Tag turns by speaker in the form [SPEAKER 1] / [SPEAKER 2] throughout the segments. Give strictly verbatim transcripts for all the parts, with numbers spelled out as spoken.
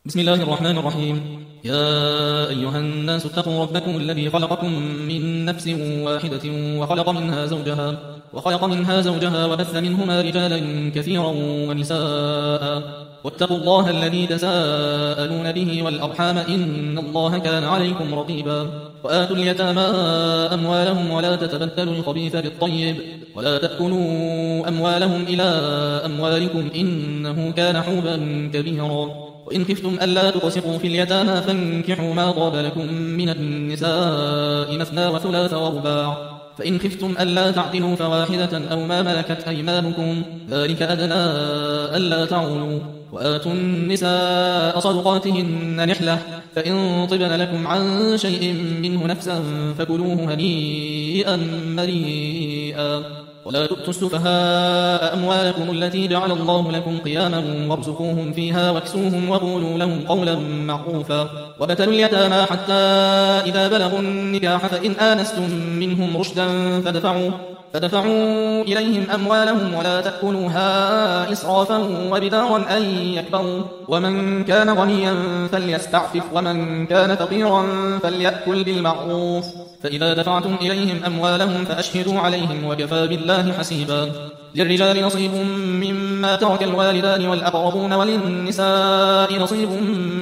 [SPEAKER 1] بسم الله الرحمن الرحيم. يا أيها الناس اتقوا ربكم الذي خلقكم من نفس واحدة وخلق منها زوجها وخلق منها زوجها وبث منهما رجالا كثيرا ونساء واتقوا الله الذي تساءلون به والأرحام إن الله كان عليكم رقيبا. وآتوا اليتامى أموالهم ولا تتبدلوا الخبيث بالطيب ولا تأكلوا أموالهم إلى أموالكم إنه كان حوبا كبيرا. وإن خفتم ألا تقسطوا في اليتامى فانكحوا ما طاب لكم من النساء مثنى وثلاث ورباع، فإن خفتم ألا تعدلوا فواحدة أو ما ملكت أيمانكم ذلك أدنى ألا تعولوا. وآتوا النساء صدقاتهن نحلة، فإن طبن لكم عن شيء منه نفسا فكلوه هنيئا مريئا. ولا تؤتوا السفهاء أموالكم التي جعل الله لكم قياما وارزقوهم فيها واكسوهم وقولوا لهم قولا معروفا. وابتلوا اليتامى حتى إذا بلغوا النكاح فإن آنستم منهم رشدا فادفعوا فدفعوا إليهم أموالهم ولا تأكلوها إسرافا وبدارا أن يكبروا. ومن كان غنيا فليستعفف ومن كان فقيرا فليأكل بالمعروف. فإذا دفعتم إليهم أموالهم فأشهدوا عليهم وكفى بالله حسيبا. للرجال نصيب مما ترك الوالدان والأقربون وللنساء نصيب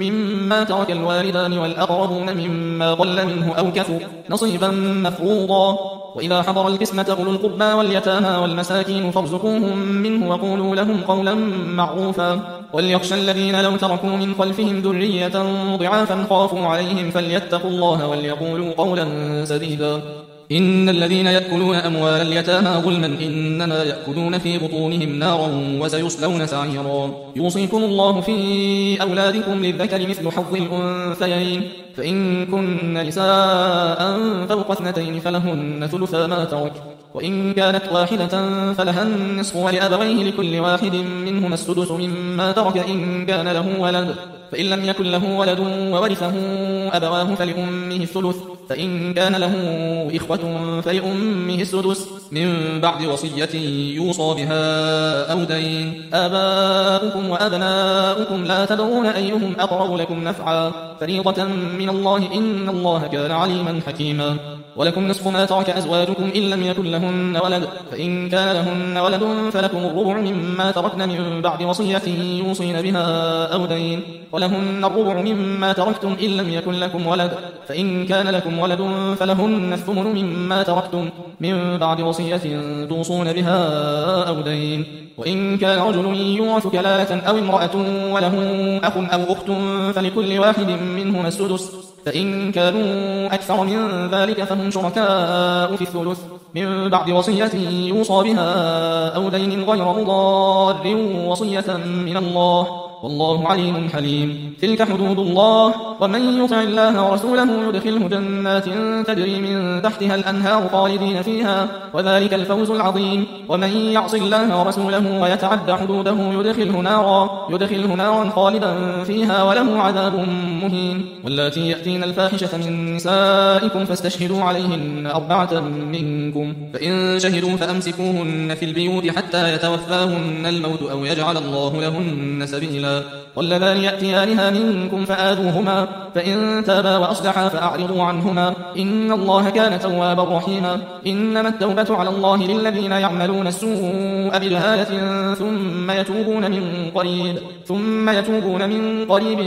[SPEAKER 1] مما ترك الوالدان والأقربون مما قل منه أو كثر نصيبا مفروضا. وإذا حضر القسمة أولو القربى واليتامى والمساكين فارزقوهم منه وقولوا لهم قولا معروفا. وليخشى الذين لو تركوا من خلفهم ذرية ضعافا خافوا عليهم فليتقوا الله وليقولوا قولا سديدا. إن الذين يأكلون أموال اليتامى ظلما إنما يأكلون في بطونهم نارا وسيصلون سعيرا. يوصيكم الله في أولادكم للذكر مثل حظ الأنثيين، فإن كن نساء فوق اثنتين فلهن ثلثا ما ترك، وإن كانت واحدة فلها النصف ولأبويه لكل واحد منهما السدس مما ترك إن كان له ولد، فإن لم يكن له ولد وورثه أبواه فلأمه الثلث، فإن كان له إخوة فلأمه السدس من بعد وصية يوصى بها أو دين. آباؤكم وأبناؤكم لا تدرون أيهم أقرب لكم نفعا فريضة من الله إن الله كان عليما حكيما. ولكم نصف ما ترك أزواجكم إن لم يكن لهن ولد، فإن كان لهن ولد فلكم الربع مما تركن من بعد وصية يوصين بها أو دين. ولهن الربع مما تركتم إن لم يكن لكم ولد، فإن كان لكم ولد فلهن الثمن مما تركتم من بعد وصية توصون بها أو دين. وإن كان رجل يورث كلالة أو امرأة وله أخ أو أخت فلكل واحد منهما السدس، فإن كانوا أكثر من ذلك فهم شركاء في الثلث من بعد وصية يوصى بها أو دين غير مضار وصية من الله والله عليم حليم. تلك حدود الله ومن يطع الله ورسوله يدخله جنات تجري من تحتها الأنهار خالدين فيها وذلك الفوز العظيم. ومن يعص الله ورسوله ويتعد حدوده يدخله نارا يدخله نارا خالدا فيها وله عذاب مهين. واللاتي يأتين الفاحشة من نسائكم فاستشهدوا عليهن أربعة منكم، فإن شهدوا فأمسكوهن في البيوت حتى يتوفاهن الموت أو يجعل الله لهن سبيلا. واللذان يأتيانها منكم فآذوهما، فإن تابا وأصلحا فأعرضوا عنهما إن الله كان توابا رحيما. إنما التوبة على الله للذين يعملون السوء بجهالة ثم يتوبون من قريب ثم يتوبون من قريب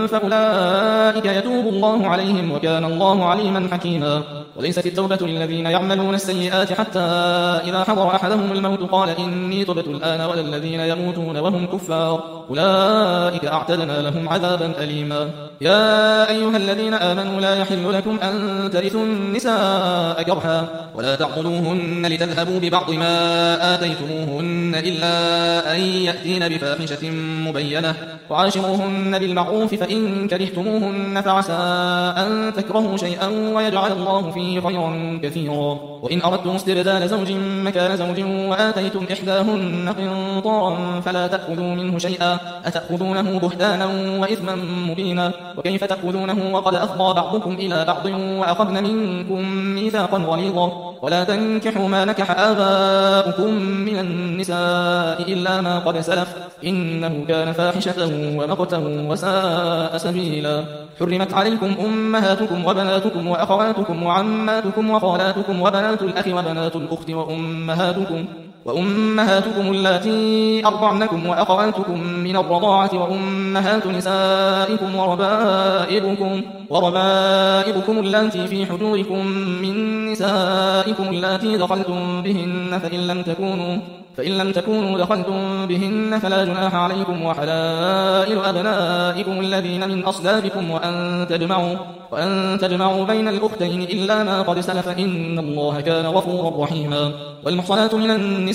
[SPEAKER 1] فأولئك يتوب الله عليهم وكان الله عليما حكيما. وليست التوبة للذين يعملون السيئات حتى إذا حضر أحدهم الموت قال إني تبت الآن ولا الذين يموتون وهم كفار أولئك أعتدنا لهم عذابا أليما. يا أيها الذين آمنوا لا يحل لكم أن ترثوا النساء كرها ولا تعضلوهن لتذهبوا ببعض ما آتيتموهن إلا أن يأتين بفاحشة مبينة وعاشروهن بالمعروف، فإن كرهتموهن فعسى أن تكرهوا شيئا ويجعل الله فيه الله خيرا كثيرا. وإن أردتم استبدال زوج مكان زوج وآتيتم إحداهن قنطارا فلا تأخذوا منه شيئا أتأخذونه بهتانا وإثما مبينا. وكيف تأخذونه وقد أفضى بعضكم إلى بعض وأخذن منكم ميثاقا غليظا. ولا تنكحوا ما نكح آباؤكم من النساء إلا ما قد سلف إنه كان فاحشة ومقتا وساء سبيلا. حرمت عليكم أمهاتكم وبناتكم وأخواتكم وعماتكم وخالاتكم وبنات الأخ وبنات الأخت وأمهاتكم وأمهاتكم اللاتي أرضعنكم وأخواتكم من الرضاعة وأمهات نسائكم وربائبكم وربائبكم اللاتي في حجوركم من نسائكم اللاتي دخلتم بهن فإن لم تكونوا فإن لم تكونوا دخلتم بهن فلا جناح عليكم وحلائل أبنائكم الذين من أصلابكم وأن تجمعوا وأن تجمعوا بين الأختين إلا ما قد سلف إن الله كان غفورا رحيما. والمحصنات من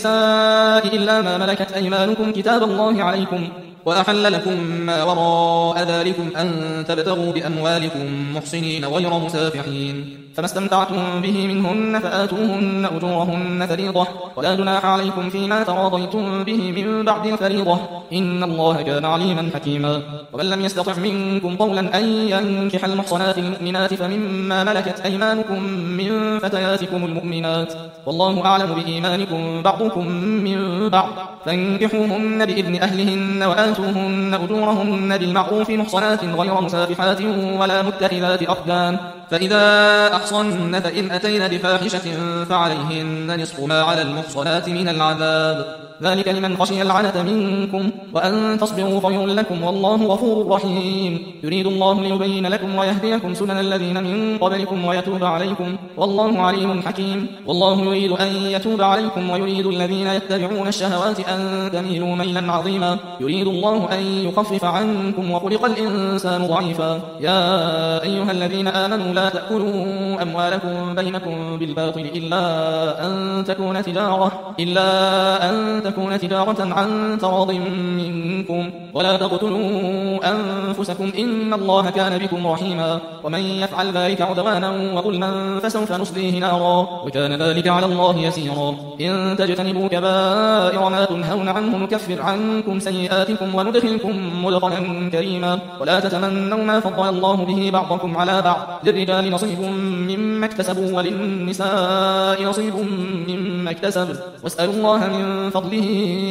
[SPEAKER 1] النساء إلا ما ملكت أيمانكم كتاب الله عليكم وأحل لكم ما وراء ذلكم أن تبتغوا بأموالكم محصنين غير مسافحين. فما استمتعتم به منهن فآتوهن أجورهن فريضة ولا جناح عليكم فيما تراضيتم به من بعد الفريضة إن الله كان عليما حكيما. ومن لم يستطع منكم قولا أن ينكح المحصنات المؤمنات فمما ملكت أيمانكم من فتياتكم المؤمنات والله أعلم بإيمانكم بعضكم من بعض فانكحوهن بإذن أهلهن وآتوهن أجورهن بالمعروف محصنات غير مسافحات ولا متخذات أخدان. فإذا أحصن فإن أتين بفاحشة فعليهن نصف ما على المحصنات من العذاب ذلك لمن خشي العنة منكم وأن تصبروا خير لكم والله غفور رحيم. يريد الله ليبين لكم ويهديكم سنن الذين من قبلكم ويتوب عليكم والله عليم حكيم. والله يريد أن يتوب عليكم ويريد الذين يتبعون الشهوات أن تميلوا ميلا عظيما. يريد الله أن يخفف عنكم وخلق الإنسان ضعيفا. يا أيها الذين آمنوا لا تأكلوا أموالكم بينكم بالباطل إلا أن تكون تجارة إلا أن تكون تجارة عن تراض منكم ولا تقتلوا أنفسكم إن الله كان بكم رحيما. ومن يفعل ذلك عدوانا وظلما فسوف نصليه نارا وكان ذلك على الله يسيرا. إن تجتنبوا كبائر ما تنهون عنه نكفر عنكم سيئاتكم وندخلكم مدخلا كريما. ولا تتمنوا ما فضل الله به بعضكم على بعض للرجال نصيب مما اكتسبوا وللنساء نصيب مما اكتسبوا واسألوا الله من فضله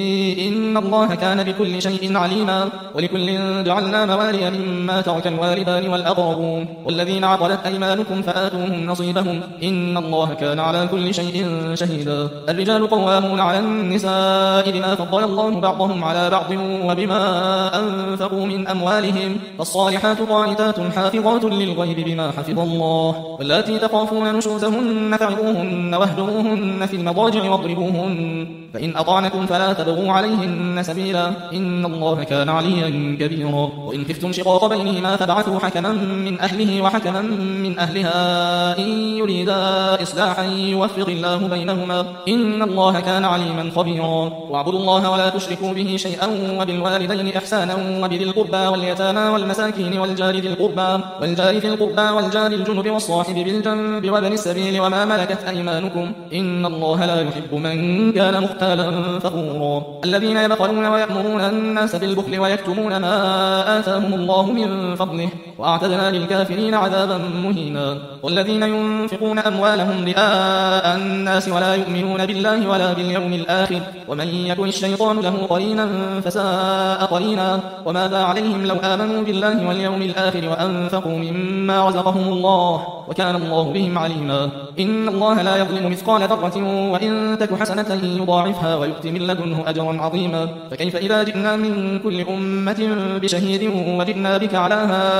[SPEAKER 1] إن الله كان بكل شيء عليما. ولكل جعلنا موالي مما ترك الوالدان والأقربون والذين عقدت أيمانكم فآتوهم نصيبهم إن الله كان على كل شيء شهيدا. الرجال قوامون على النساء بما فضل الله بعضهم على بعض وبما أنفقوا من أموالهم فالصالحات قانتات حافظات للغيب بما حفظ الله. واللاتي تخافون نشوزهن فعظوهن واهجروهن في المضاجع واضربوهن فإن أطعنكم فلا تبغوا عليهن سبيلا إن الله كان عليا كبيرا. وإن خفتم شقاق بينهما فابعثوا حكما من أهله وحكما من أهلها إن يريدا إصلاحا يوفق الله بينهما إن الله كان عليما خبيرا. واعبدوا الله ولا تشركوا به شيئا وبالوالدين إحسانا وبذي القربى واليتامى والمساكين والجار ذي القربى والجار ذي القربى والجار الجنب والصاحب بالجنب وابن السبيل وما ملكت أيمانكم إن الله لا يحب من كان مختالا فخورا. الذين يبخلون ويأمرون الناس بالبخل ويكتمون ما آتاهم الله من فضله وأعتدنا للكافرين عذابا مهينا. والذين ينفقون أموالهم رئاء الناس ولا يؤمنون بالله ولا باليوم الآخر ومن يكن الشيطان له قرينا فساء قرينا. وماذا عليهم لو آمنوا بالله واليوم الآخر وأنفقوا مما رزقهم الله وكان الله بهم عليما. إن الله لا يظلم مثقال ذرة وإن تك حسنة يضاعفها ويؤت من لدنه أجرا عظيما. فكيف إذا جئنا من كل أمة بشهيد وجئنا بك على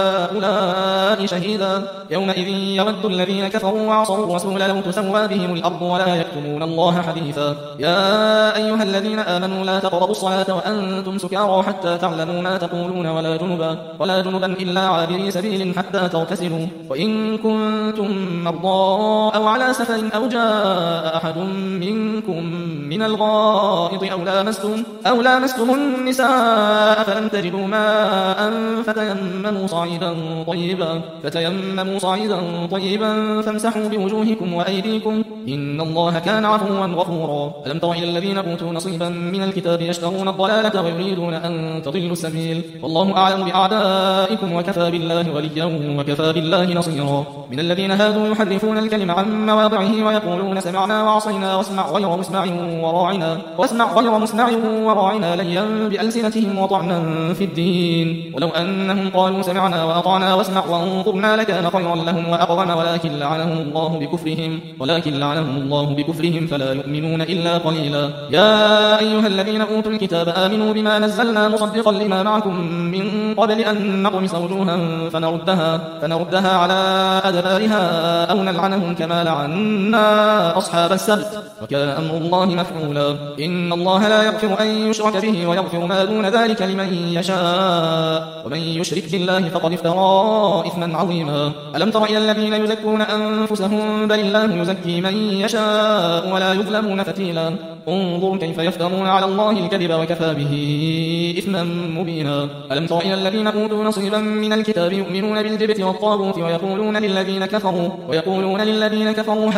[SPEAKER 1] هؤلاء شهيدا يومئذ يود الذين كفروا وعصوا الرسول لو تسوى بهم الأرض ولا يكتمون الله حديثا. يا أيها الذين آمنوا لا تقربوا الصلاة وأنتم سكارى حتى تعلموا ما تقولون ولا جنبا ولا جنبا إلا عابري سبيل حتى تغتسلوا وإن كنتم كنتم مرضى أو على سفر أو جاء أحد منكم من الغائط أو لامستم, أو لامستم النساء فلم تجدوا ماء فتيمموا صعيدا طيبا, فتيمموا صعيدا طيبا فامسحوا بوجوهكم وأيديكم إن الله كان عفوا غفورا. ألم تر إلى الذين أوتوا نصيبا من الكتاب يشترون الضلالة ويريدون أن تضلوا السبيل والله أعلم بأعدائكم وكفى بالله وليا وكفى بالله نصيرا. من الذين هادوا يحرفون الكلم عن مواضعه ويقولون سمعنا وعصينا واسمع غير مسمع وراعنا, واسمع غير مسمع وراعنا ليا بألسنتهم وطعنا في الدين ولو أنهم قالوا سمعنا وأطعنا واسمع وانظرنا لكان خيرا لهم وأقوم ولكن لعنهم الله بكفرهم ولكن لعنهم الله بكفرهم فلا يؤمنون إلا قليلا. يا أيها الذين أوتوا الكتاب آمنوا بما نزلنا مصدقا لما معكم من قبل أن نطمس وجوها فنردها, فنردها على أدبارها أو نلعنهم كما لعنا أصحاب السبت وكان أمر الله مفعولا. إن الله لا يغفر أن يشرك به ويغفر ما دون ذلك لمن يشاء ومن يشرك بالله فقد افترى إثما عظيما. ألم تر إلى الذين يزكون أنفسهم بل الله يزكي من يشاء ولا يظلمون فتيلا. انظر كيف يفترون على الله الكذب وكفى به إثما مبينا. ألم تر إلى الذين أوتوا نصيبا من الكتاب يؤمنون بالجبت والطاغوت ويقولون للذين كفروا ويقولون للذين كفروا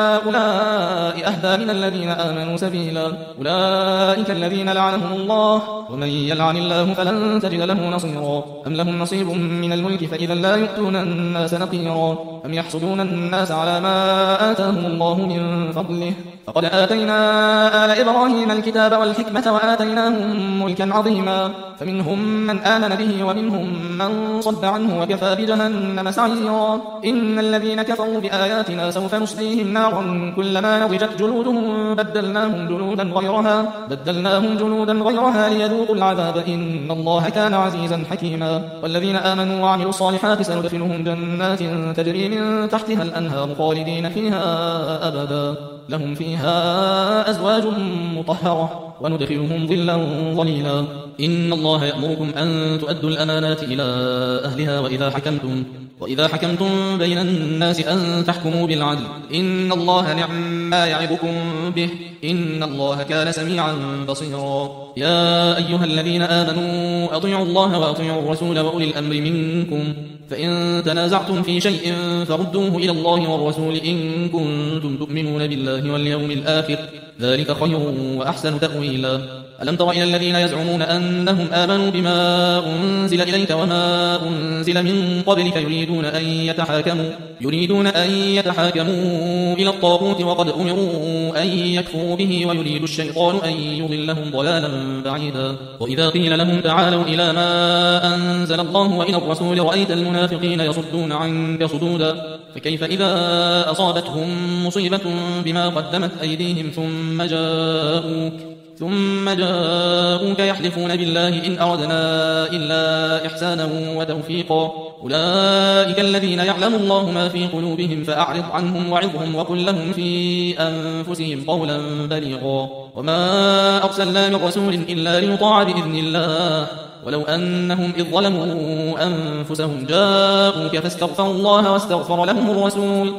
[SPEAKER 1] هؤلاء أهدى من الذين آمنوا سبيلا. أولئك الذين لعنهم الله ومن يلعن الله فلن تجد له نصيرا. أم لهم نصيب من الملك فإذا لا يؤتون الناس نقيرا. أم يحسدون الناس على ما آتاهم الله من فضله فقد آتينا آل إبراهيم الكتاب والحكمة وآتيناهم ملكا عظيما. فمنهم من آمن به ومنهم من صد عنه وكفى بجهنم سعيرا. إن الذين كفروا بآياتنا سوف نصليهم نارا كلما نضجت جلودهم بدلناهم جلودا غيرها, بدلناهم جلودا غيرها ليذوقوا العذاب إن الله كان عزيزا حكيما. والذين آمنوا وعملوا الصالحات سندخلهم جنات تجري من تحتها الأنهار خالدين فيها أبدا لهم فيها أزواج مطهرة وندخلهم ظلا ظليلا. إن الله يأمركم أن تؤدوا الأمانات إلى أهلها وإذا حكمتم وإذا حكمتم بين الناس أن تحكموا بالعدل إن الله نعم ما يعظكم به إن الله كان سميعا بصيرا. يا أيها الذين آمنوا أطيعوا الله وأطيعوا الرسول وأولي الأمر منكم فإن تنازعتم في شيء فردوه إلى الله والرسول إن كنتم تؤمنون بالله واليوم الآخر ذلك خير وأحسن تأويلا. ألم تر إلى الذين يزعمون أنهم آمنوا بما أنزل إليك وما أنزل من قبلك يريدون أن يتحاكموا يريدون أن يتحاكموا إلى الطاغوت وقد أمروا أن يكفروا به ويريد الشيطان أن يضلهم ضلالا بعيدا. وإذا قيل لهم تعالوا إلى ما أنزل الله وإلى الرسول رأيت المنافقين يصدون عنك صدودا. فكيف إذا أصابتهم مصيبة بما قدمت أيديهم ثم جاءوك ثم جاءوك يحلفون بالله إن أردنا إلا إحسانا وتوفيقا. أولئك الذين يعلم الله ما في قلوبهم فأعرض عنهم وعظهم وقل لهم في أنفسهم قولا بليغا. وما أرسلنا من رسول إلا ليطاع بإذن الله ولو أنهم إذ ظلموا أنفسهم جاءوك فاستغفروا الله واستغفر لهم الرسول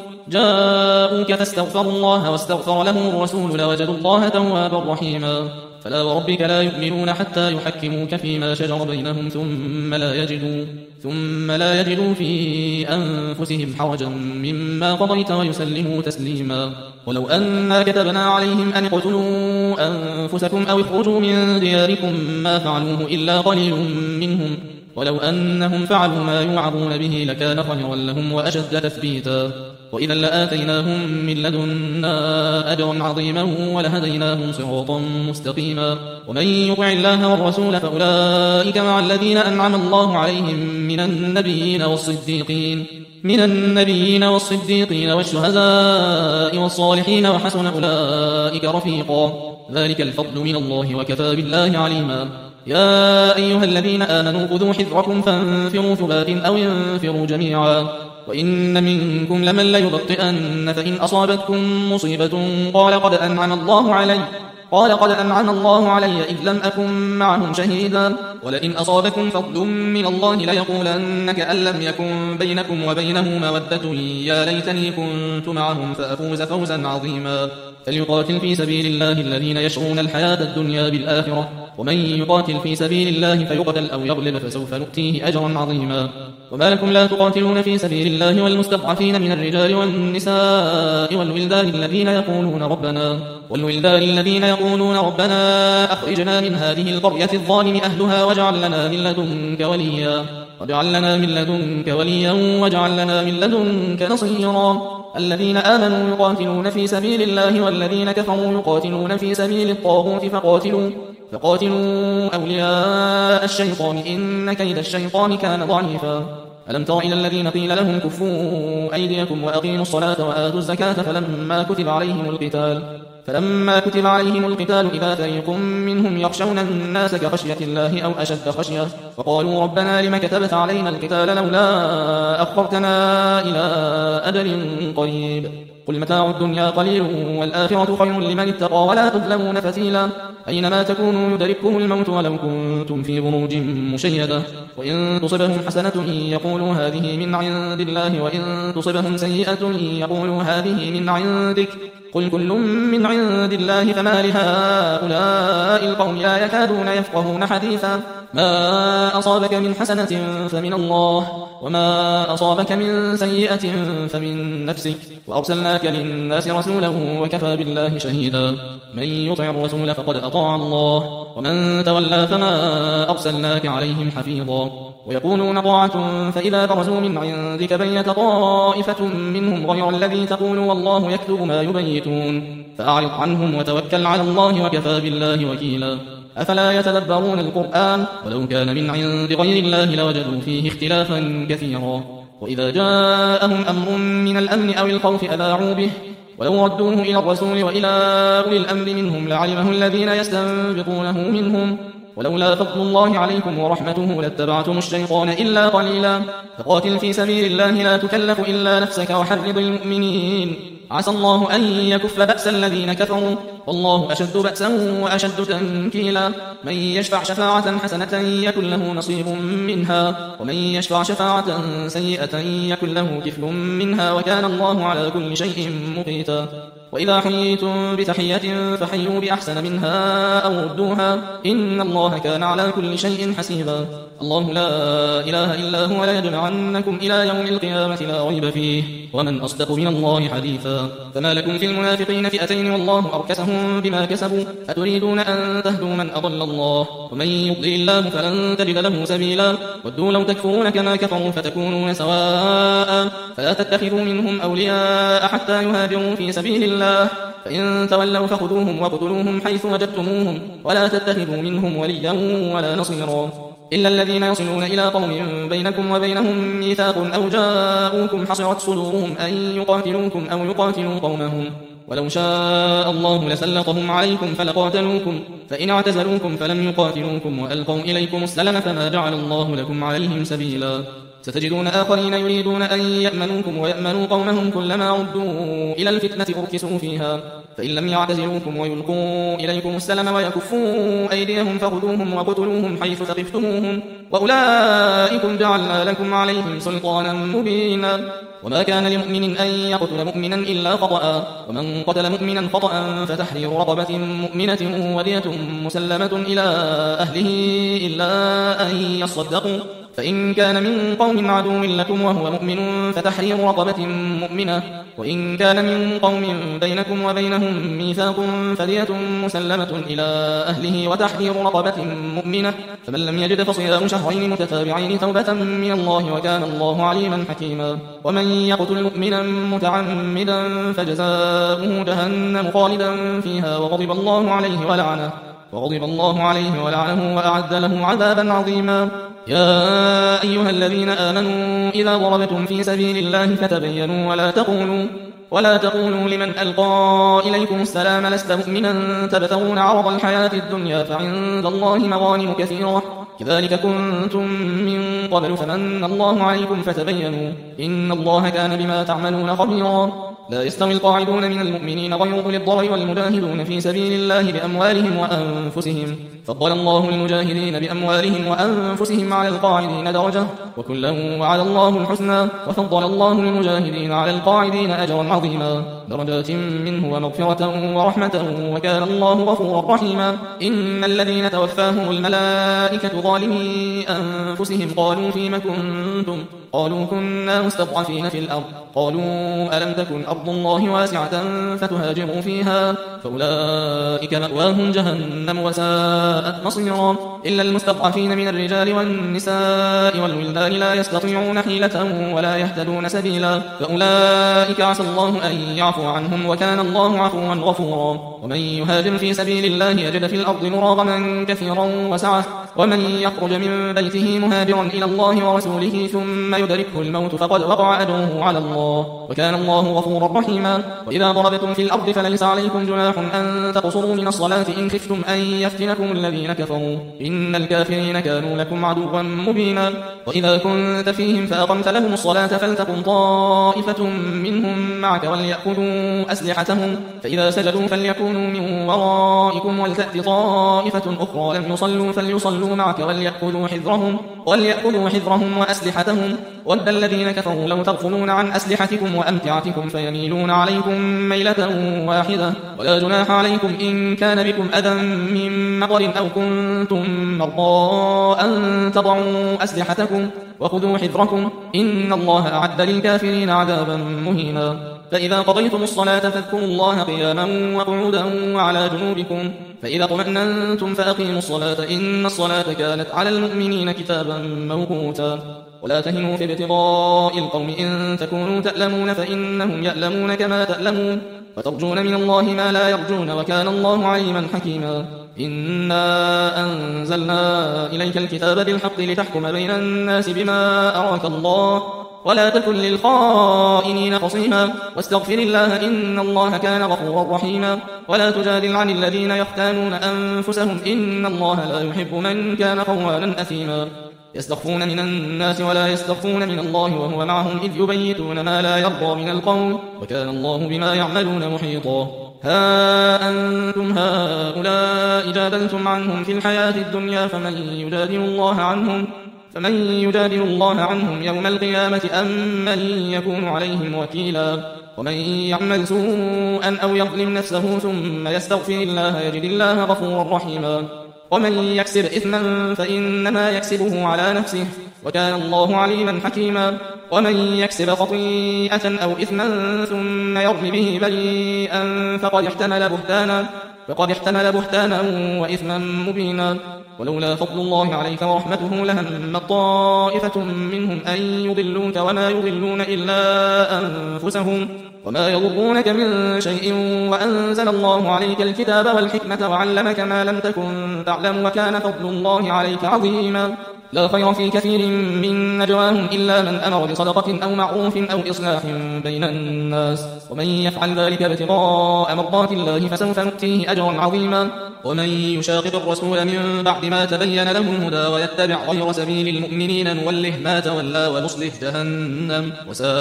[SPEAKER 1] جاءوك فاستغفروا الله واستغفر لهم الرسول لوجدوا الله توابا رحيما. فلا وربك لا يؤمنون حتى يحكموك فيما شجر بينهم ثم لا يجدوا ثم لا يجدوا في أنفسهم حرجا مما قضيت ويسلموا تسليما. ولو أنا كتبنا عليهم أن اقتلوا أنفسكم أو اخرجوا من دياركم ما فعلوه إلا قليل منهم ولو أنهم فعلوا ما يوعظون به لكان خيرا لهم وأشد تثبيتا. وإذا لآتيناهم من لدنا أجرا عظيما ولهديناهم صراطا مستقيما. ومن يطع الله والرسول فأولئك مع الذين أنعم الله عليهم من النبيين والصديقين من النبيين والصديقين والشهداء والصالحين وحسن أولئك رفيقا. ذلك الفضل من الله وكفى بالله عليما. يا أيها الذين آمنوا خذوا حذركم فانفروا ثبات أو انفروا جميعا. وإن منكم لمن ليبطئن فإن أصابتكم مصيبة قال قد أنعم الله علي قال قد أنعم الله علي إذ لم أكن معهم شهيدا ولئن أصابكم فضل من الله ليقولن كأن لم يكن بينكم وبينه مودة يا ليتني كنت معهم فأفوز فوزا عظيما. فليقاتل في سبيل الله الذين يشرون الحياة الدنيا بالآخرة، ومن يقاتل في سبيل الله فيقتل أو يغلب فسوف نؤتيه أجرا عظيما. وما لكم لا تقاتلون في سبيل الله والمستضعفين من الرجال والنساء والولدان الذين يقولون ربنا والولدان الذين يقولون ربنا أخرجنا من هذه القرية الظالم أهلها واجعل لنا من لدنك وليا واجعل لنا من لدنك وليا واجعل لنا من لدنك نصيرا. الذين آمنوا يقاتلون في سبيل الله والذين كفروا يقاتلون في سبيل الطاغوت فقاتلوا فقاتلوا أولياء الشيطان إن كيد الشيطان كان ضعيفا. ألم تر إلى الذين قيل لهم كفوا أيديكم وأقيموا الصلاة وآتوا الزكاة فلما كتب عليهم القتال فلما كتب عليهم القتال إذا فريق منهم يخشون الناس كخشية الله أو أشد خشية وقالوا ربنا لم كتبت علينا القتال لولا أخرتنا إلى أجل قريب قل متاع الدنيا قليل والآخرة خير لمن اتقى ولا تظلمون فتيلا. أينما تكونوا يدرككم الموت ولو كنتم في بروج مشيدة وإن تصبهم حسنة يقولوا هذه من عند الله وإن تصبهم سيئة يقولوا هذه من عندك قل كل من عند الله فما لهؤلاء القوم لا يكادون يفقهون حديثا. ما أصابك من حسنة فمن الله وما أصابك من سيئة فمن نفسك وأرسلناك للناس رسولا وكفى بالله شهيدا. من يطع الرسول فقد أطاع الله ومن تولى فما أرسلناك عليهم حفيظا. ويقولون طاعة فإذا برزوا من عندك بيت طائفة منهم غير الذي تقول والله يكتب ما يبيتون فأعرض عنهم وتوكل على الله وكفى بالله وكيلا. أفلا يتدبرون القرآن ولو كان من عند غير الله لوجدوا فيه اختلافا كثيرا. وإذا جاءهم أمر من الأمن أو الخوف أذاعوا به ولو ردوه إلى الرسول وإلى أولي الأمر منهم لعلمه الذين يستنبطونه منهم ولولا فضل الله عليكم ورحمته لاتبعتم الشيطان إلا قليلا. فقاتل في سبيل الله لا تكلف إلا نفسك وحرض المؤمنين عسى الله أن يكف بأس الذين كفروا والله أشد بأسا وأشد تنكيلا. من يشفع شفاعة حسنة يكن له نصيب منها ومن يشفع شفاعة سيئة يكن له كفل منها وكان الله على كل شيء مقيتا. وإذا حييتم بتحية فحيوا بأحسن منها أو ردوها إن الله كان على كل شيء حسيبا. الله لا إله إلا هو ليجمعنكم إلى يوم القيامة لا ريب فيه ومن أصدق من الله حديثا. فما لكم في المنافقين فئتين والله أركسهم بما كسبوا أتريدون أن تهدوا من أضل الله ومن يضلل الله فلن تجد له سبيلا. ودوا لو تكفرون كما كفروا فتكونون سواء فلا تتخذوا منهم أولياء حتى يهاجروا في سبيل الله فإن تولوا فخذوهم وقتلوهم حيث وجدتموهم ولا تتخذوا منهم وليا ولا نصيرا إلا الذين يصلون إلى قوم بينكم وبينهم ميثاق أو جاءوكم حصرت صدورهم أن يقاتلوكم أو يقاتلوا قومهم ولو شاء الله لسلطهم عليكم فلقاتلوكم فإن اعتزلوكم فلم يقاتلوكم وألقوا إليكم السلم فما جعل الله لكم عليهم سبيلا. ستجدون آخرين يريدون أن يأمنوكم ويأمنوا قومهم كلما ردوا إلى الفتنة أركسوا فيها فإن لم يعتزلوكم ويلقوا إليكم السلم ويكفوا أيديهم فخذوهم وقتلوهم حيث ثقفتموهم وأولئكم جعلنا لكم عليهم سلطانا مبينا. وما كان لمؤمن أن يقتل مؤمنا إلا خطأ ومن قتل مؤمنا خطأ فتحرير رقبة مؤمنة ودية مسلمة إلى أهله إلا أن يصدقوا فإن كان من قوم عدو لكم وهو مؤمن فتحرير رقبة مؤمنة وإن كان من قوم بينكم وبينهم ميثاق فدية مسلمة إلى أهله وتحرير رقبة مؤمنة فمن لم يجد فصيام شهرين متتابعين توبة من الله وكان الله عليما حكيما. ومن يقتل مؤمنا متعمدا فجزاؤه جهنم خالدا فيها وغضب الله عليه ولعنه وغضب الله عليه ولعنه وأعد له عذابا عظيما. يا أيها الذين آمنوا إذا ضربتم في سبيل الله فتبينوا ولا تقولوا ولا تقولوا لمن ألقى إليكم السلام لست مؤمنا تبتغون عرض الحياة الدنيا فعند الله مغانم كثيرة كذلك كنتم من قبل فمن الله عليكم فتبينوا إن الله كان بما تعملون خبيرا. لا يستوي القاعدون من المؤمنين غير أولي الضرر والمجاهدون في سبيل الله بأموالهم وأنفسهم فضل الله المجاهدين بأموالهم وأنفسهم على القاعدين درجة وكلا وعد الله الحسنى وفضل الله المجاهدين على القاعدين أجرا عظيما درجات منه ومغفرة ورحمة وكان الله غفورا رحيما إن الذين توفاهم الملائكة ظالمي أنفسهم قالوا فيم كنتم قالوا كنا مستضعفين في الأرض قالوا ألم تكن أرض الله واسعة فتهاجروا فيها فأولئك مأواهم جهنم وساءت مصيرا إلا المستضعفين من الرجال والنساء والولدان لا يستطيعون حيلة ولا يهتدون سبيلا فأولئك عسى الله أن يعفو عنهم وكان الله عفوا غفورا ومن يهاجر في سبيل الله يجد في الأرض مراغما كثيرا وسعة ومن يخرج من بيته مهاجرا إلى الله ورسوله ثم يدركه الموت فقد وقع أجره على الله وكان الله غفورا رحيما وإذا ضربتم في الأرض فليس عليكم جناح أن تقصروا من الصلاة إن خفتم أن يفتنكم الذين كفروا إن الكافرين كانوا لكم عدوا مبينا وإذا كنت فيهم فأقمت لهم الصلاة فلتقم طائفة منهم معك وليأخذوا أسلحتهم فإذا سجدوا فليكونوا من ورائكم ولتأت طائفة أخرى لم يصلوا فليصلوا معك وليأخذوا حذرهم وليأخذوا حذرهم وأسلحتهم ود الذين كفروا لو تغفلون عن أسلحتكم وأمتعتكم فيميلون عليكم ميلة واحدة ولا جناح عليكم إن كان بكم أذى من مطر أو كنتم مرضى أن تضعوا أسلحتكم وخذوا حذركم إن الله أعد للكافرين عذابا مهينا فإذا قضيتم الصلاة فاذكروا الله قياما وقعودا وعلى جنوبكم فإذا طمأننتم فأقيموا الصلاة إن الصلاة كانت على المؤمنين كتابا موقوتا ولا تهنوا في ابتغاء القوم إن تكونوا تألمون فإنهم يألمون كما تألمون وترجون من الله ما لا يرجون وكان الله عليما حكيما إنا أنزلنا إليك الكتاب بالحق لتحكم بين الناس بما أراك الله ولا تكن للخائنين خصيما واستغفر الله إن الله كان غفورا رحيما ولا تجادل عن الذين يختانون أنفسهم إن الله لا يحب من كان خوانا أثيما يستخفون من الناس ولا يستخفون من الله وهو معهم إذ يبيتون ما لا يرضى من القول وكان الله بما يعملون محيطا ها أنتم هؤلاء جادلتم عنهم في الحياة الدنيا فمن يجادل الله عنهم فمن يجادل الله عنهم يوم القيامة أم من يكون عليهم وكيلا ومن يعمل سوءا أو يظلم نفسه ثم يستغفر الله يجد الله غفورا رحيما ومن يكسب إثما فإنما يكسبه على نفسه وكان الله عليما حكيما ومن يكسب خطيئة أو إثما ثم يرم به بريئا فقد احتمل بهتانا فقد احتمل بهتانا وإثما مبينا ولولا فضل الله عليك ورحمته لهم طائفة منهم أن يضلوك وما يضلون إلا أنفسهم وما يضرونك من شيء وأنزل الله عليك الكتاب والحكمة وعلمك ما لم تكن تعلم وكان فضل الله عليك عظيما لا خير في كثير من نجواهم إلا من أمر بصدقة أو معروف أو إصلاح بين الناس ومن يفعل ذلك ابتغاء مرضات الله فسوف نؤتيه أجرا عظيما ومن يشاقق الرسول من بعد ما تبين له الهدى ويتبع غير سبيل المؤمنين نوله ما تولى ونصله جهنم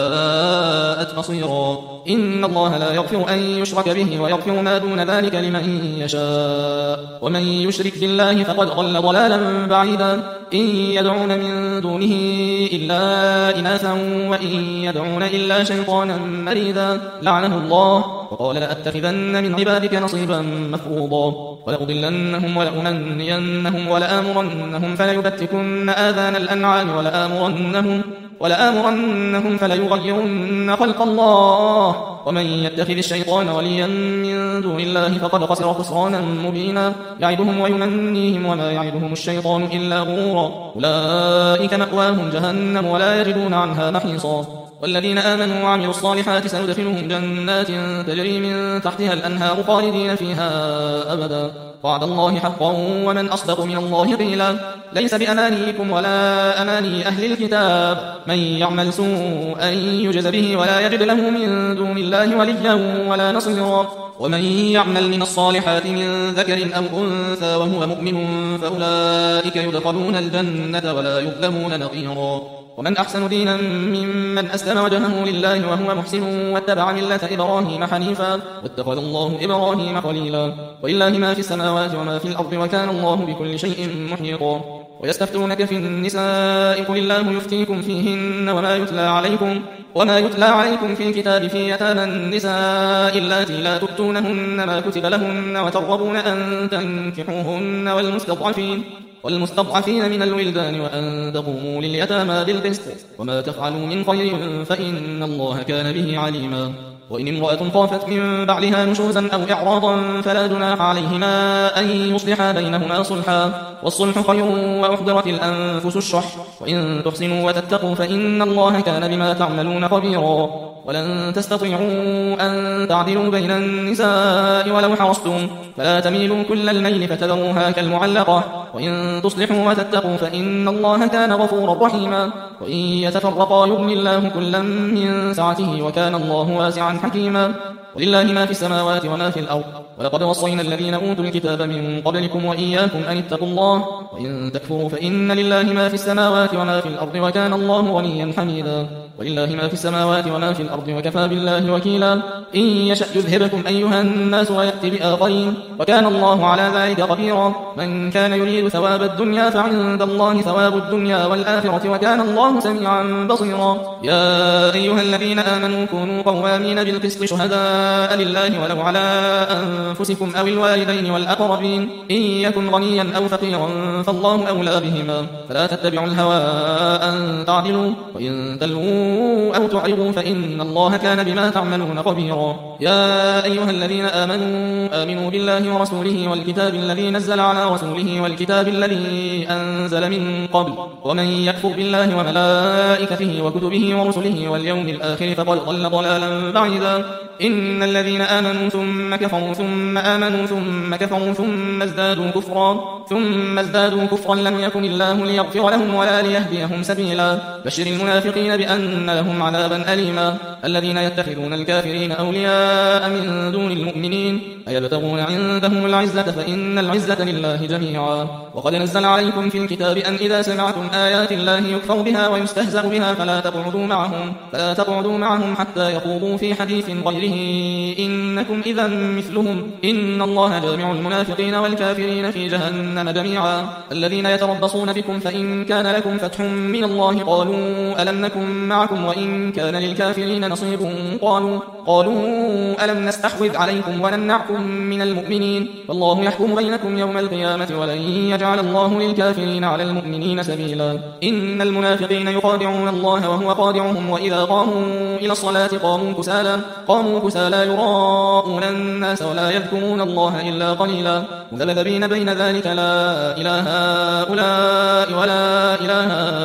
[SPEAKER 1] وساءت مصيرا إن الله لا يغفر أن يشرك به ويغفر ما دون ذلك لمن يشاء ومن يشرك بالله فقد ضل ضلالا بعيدا إن يدعون من دونه إلا إناثا وإن يدعون إلا شيطانا مريدا لعنه الله وقال لأتخذن من عبادك نصيبا مفروضا ولأضلنهم ولأمنينهم ولآمرنهم فليبتكن آذان الأنعام ولآمرنهم ولآمرنهم فليغيرن خلق الله ومن يتخذ الشيطان وليا من دون الله فقد خسر خسرانا مبينا يعدهم ويمنيهم وما يعدهم الشيطان إلا غرورا أولئك مأواهم جهنم ولا يجدون عنها محيصا والذين آمنوا وعملوا الصالحات سندخلهم جنات تجري من تحتها الأنهار خالدين فيها أبدا وعد الله حقا ومن أصدق من الله قيلا ليس بأمانيكم ولا أماني أهل الكتاب من يعمل سوءا يجز به ولا يجد له من دون الله وليا ولا نصيرا ومن يعمل من الصالحات من ذكر أو أنثى وهو مؤمن فأولئك يدخلون الجنة ولا يظلمون نقيرا ومن أحسن دينا ممن أسلم وجهه لله وهو محسن واتبع ملة إبراهيم حنيفا واتخذ الله إبراهيم خليلا ولله ما في السماوات وما في الأرض وكان الله بكل شيء محيطا ويستفتونك في النساء قل الله يفتيكم فيهن وما يتلى عليكم وما يتلى عليكم في الكتاب في يتامى النساء اللاتي لا تؤتونهن ما كتب لهن وترغبون أن تنكحوهن والمستضعفين والمستضعفين من الولدان وأن تقوموا لليتامى بالقسط وما تفعلوا من خير فإن الله كان به عليما وإن امرأة خافت من بعلها نشوزا أو إعراضا فلا جناح عليهما أن يصلحا بينهما صلحا والصلح خير وأحضرت الأنفس الشح وإن تحسنوا وتتقوا فإن الله كان بما تعملون خبيرا ولن تستطيعوا أن تعدلوا بين النساء ولو حرصتم فلا تميلوا كل الميل فتذروها كالمعلقة وإن تصلحوا وتتقوا فإن الله كان غفورا رحيما وإن يتفرقا يغني الله كلا من سعته وكان الله واسعا حكيما ولله ما في السماوات وما في الأرض ولقد وصينا الذين أوتوا الكتاب من قبلكم وإياكم أن اتقوا الله وإن تكفروا فإن لله ما في السماوات وما في الأرض وكان الله غنيا حميدا ولله ما في السماوات وما في الأرض وكفى بالله وكيلا إن يشأ يذهبكم أيها الناس ويأتي بآخرين وكان الله على ذلك قديرا من كان يريد ثواب الدنيا فعند الله ثواب الدنيا والآخرة وكان الله سميعا بصيرا يا أيها الذين آمنوا كونوا قوامين بالقسط شهداء لله ولو على أنفسكم أو الوالدين والأقربين إن يكن غنيا أو فقيرا فالله أولى بهما فلا تتبعوا الهوى أن تعدلوا وإن تلووا أو تعرضوا فإن الله كان بما تعملون خبيرا يا أيها الذين آمنوا آمنوا بالله ورسوله والكتاب الذي نزل على رسوله والكتاب الذي أنزل من قبل ومن يكفر بالله وملائكته وكتبه ورسله واليوم الآخر فقد ضل ضلالا بعيدا إن الذين آمنوا ثم كفروا ثم آمنوا ثم كفروا ثم ازدادوا كفرا ثم ازدادوا كفرا لم يكن الله ليغفر لهم ولا ليهديهم سبيلا بشر المنافقين بأن لهم عذابا أليما الذين يتخذون الكافرين أولياء من دون المؤمنين أيبتغون عندهم العزة فإن العزة لله جميعا وقد نزل عليكم في الكتاب أن إذا سمعتم آيات الله يكفر بها ويستهزأ بها فلا تقعدوا معهم فلا تقعدوا معهم حتى يخوضوا في حديث غيره إنكم إذا مثلهم إن الله جامع المنافقين والكافرين في جهنم جميعا الذين يتربصون بكم فإن كان لكم فتح من الله قالوا ألم نكن معكم وإن كان للكافرين نصيب قالوا قالوا ألم نستحوذ عليكم ونمنعكم من المؤمنين والله يحكم بينكم يوم القيامة ولن يجعل الله للكافرين على المؤمنين سبيلا إن المنافقين يخادعون الله وهو خادعهم وإذا قاموا إلى الصلاة قاموا كسالى قاموا كسالى يراءون الناس ولا يذكرون الله إلا قليلا مذبذبين بين ذلك لا إله هؤلاء ولا إله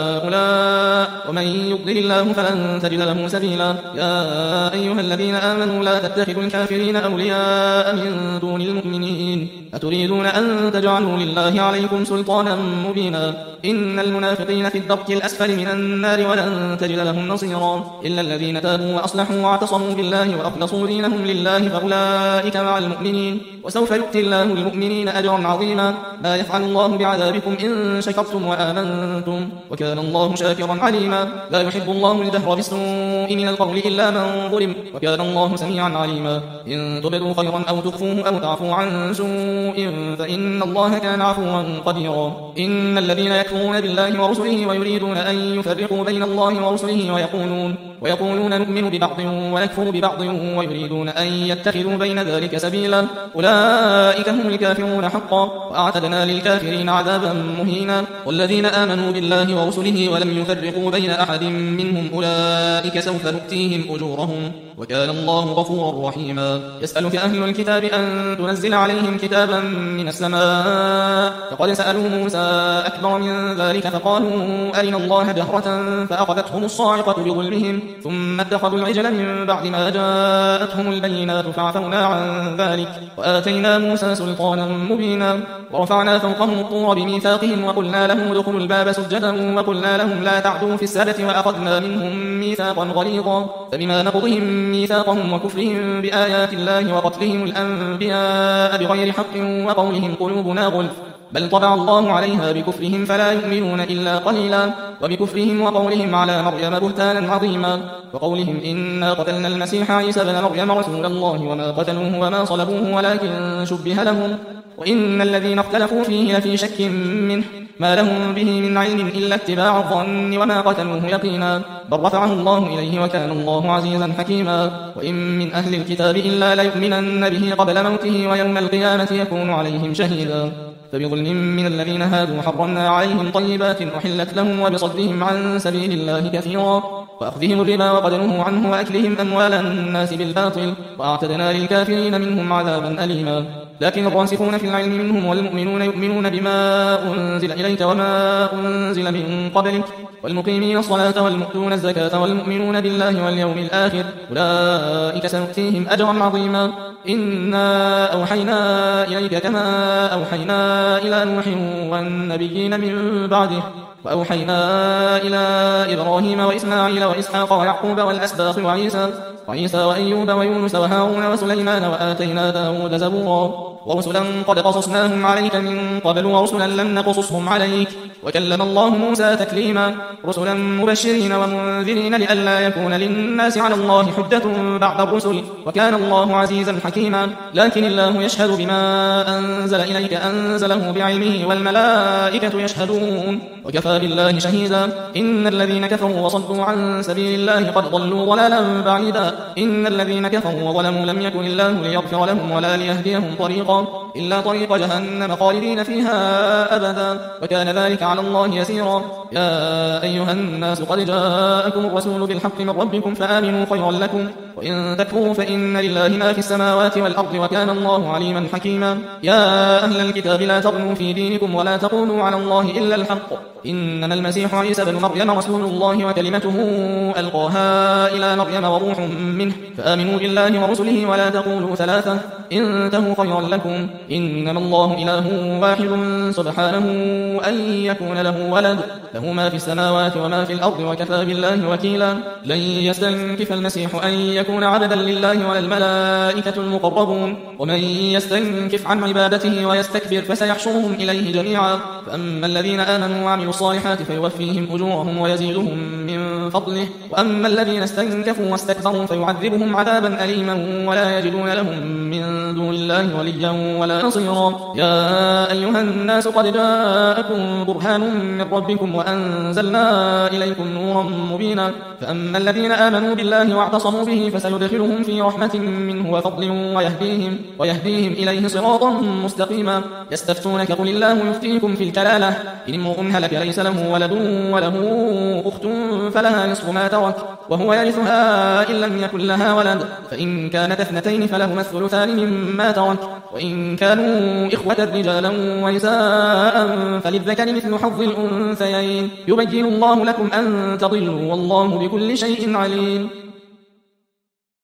[SPEAKER 1] هؤلاء ومن يضلل الله فلن تجد له سبيلا يا أيها الذين آمنوا لا تتخذوا الكافرين أولياء من دون المؤمنين أتريدون أن تجعلوا لله عليكم سلطانا مبينا إن المنافقين في الدرك الأسفل من النار ولن تجد لهم نصيرا إلا الذين تابوا وأصلحوا واعتصموا بالله وأخلصوا دينهم لله فأولئك مع المؤمنين وسوف يؤتي الله المؤمنين أجرا عظيما ما يفعل الله بعذابكم إن شكرتم وآمنتم وكان الله شاكرا عليما لا يحب الله الجهر بالسوء من القول إلا من ظلم وكان الله سميعا عليما إن تبدوا خيرا أو تخفوه أو تعفوا عن سوء فإن الله كان عفوا قديرا إن الذين يكفرون بالله ورسله ويريدون أن يفرقوا بين الله ورسله ويقولون ويقولون نؤمن ببعض ونكفر ببعض ويريدون أن يتخذوا بين ذلك سبيلا أولئك هم الكافرون حقا وأعتدنا للكافرين عذابا مهينا والذين آمنوا بالله ورسله ولم يفرقوا بين أحد منهم أولئك سوف نؤتيهم أجورهم وكان الله غفورا رحيما يسألك أهل الكتاب أن تنزل عليهم كتابا من السماء فقد سألوا موسى أكبر من ذلك فقالوا أرنا الله جهرة فأخذتهم الصاعقة بظلمهم ثم اتخذوا العجل من بعد ما جاءتهم البينات فعفونا عن ذلك وآتينا موسى سلطانا مبينا ورفعنا فوقهم الطور بميثاقهم وقلنا لهم ادخلوا الباب سجدا وقلنا لهم لا تعدوا في السبت وأخذنا منهم ميثاقا غليظا فبما نقضهم ميثاقهم وكفرهم بآيات الله وقتلهم الأنبياء بغير حق وقولهم قلوبنا غلف بل طبع الله عليها بكفرهم فلا يؤمنون إلا قليلا وبكفرهم وقولهم على مريم بهتانا عظيما وقولهم إنا قتلنا المسيح عيسى بن مريم رسول الله وما قتلوه وما صلبوه ولكن شبه لهم وإن الذين اختلفوا فيه لفي شك منه ما لهم به من علم إلا اتباع الظن وما قتلوه يقينا بل رفعه الله إليه وكان الله عزيزا حكيما وإن من أهل الكتاب إلا ليؤمنن به قبل موته ويوم القيامة يكون عليهم شهيدا فبظلم من الذين هادوا حرمنا عليهم طيبات أحلت لهم وبصدهم عن سبيل الله كثيرا وأخذهم الربا وقد نهوا عنه وأكلهم أموال الناس بالباطل وأعتدنا للكافرين منهم عذابا أليما لكن الراسخون في العلم منهم والمؤمنون يؤمنون بما أنزل إليك وما أنزل من قبلك والمقيمين الصلاة والمؤتون الزكاة والمؤمنون بالله واليوم الآخر أولئك سنؤتيهم أجرا عظيما إنا أوحينا إليك كما أوحينا إلى نوح والنبيين من بعده وأوحينا إلى إبراهيم وإسماعيل وإسحاق ويعقوب والأسباط وعيسى وعيسى وأيوب ويونس وهارون وسليمان وآتينا داود زبورا ورسلا قد قصصناهم عليك من قبل ورسلا لم نقصصهم عليك وكلم الله موسى تكليما رسلا مبشرين ومنذرين لئلا يكون للناس على الله حجة بعد الرسل وكان الله عزيزا حكيما لكن الله يشهد بما أنزل إليك أنزله بعلمه والملائكة يشهدون وكفى بالله شهيدا إن الذين كفروا وصدوا عن سبيل الله قد ضلوا ضلالا بعيدا إن الذين كفروا وظلموا لم يكن الله ليغفر لهم ولا ليهديهم طريقا إلا طريق جهنم خالدين فيها أبدا وكان ذلك على الله يسيرا يا أيها الناس قد جاءكم الرسول بالحق من ربكم فآمنوا خيرا لكم وإن تكفروا فإن لله ما في السماوات والأرض وكان الله عليما حكيما يا أهل الكتاب لا تغلوا في دينكم ولا تقولوا على الله إلا الحق إنما المسيح عيسى بن مريم رسول الله وكلمته ألقاها إلى مريم وروح منه فآمنوا بالله ورسله ولا تقولوا ثلاثة انتهوا خيرا لكم إنما الله إله واحد سبحانه أن يكون له ولد له ما في السماوات وما في الأرض وكفى بالله وكيلا لن يستنكف المسيح أن يكون عبدا لله ولا الملائكة المقربون ومن يستنكف عن عبادته ويستكبر فسيحشرهم إليه جميعا فأما الذين آمنوا وعملوا الصالحات فيوفيهم أجورهم ويزيدهم من فضله وأما الذين استنكفوا واستكبروا فيعذبهم عذابا أليما ولا يجدون لهم من دون الله وليا ولا نصيرا يا أيها الناس قد جاءكم برهان من ربكم وأنزلنا إليكم نورا مبينا فأما الذين آمنوا بالله واعتصموا به فسيدخلهم في رحمة منه وفضل ويهديهم, ويهديهم إليه صراطا مستقيما يستفتونك قل الله يفتيكم في الكلالة إن امرؤ هلك ليس له ولد وله أخت فلها نصف ما ترك وهو يرثها إن لم يكن لها ولد فإن كانت اثنتين فلهما الثلثان مما ترك وإن كانوا إخوة رجالا ونساء فللذكر مثل حظ الأنثيين يبين الله لكم أن تضلوا والله بكل شيء عليم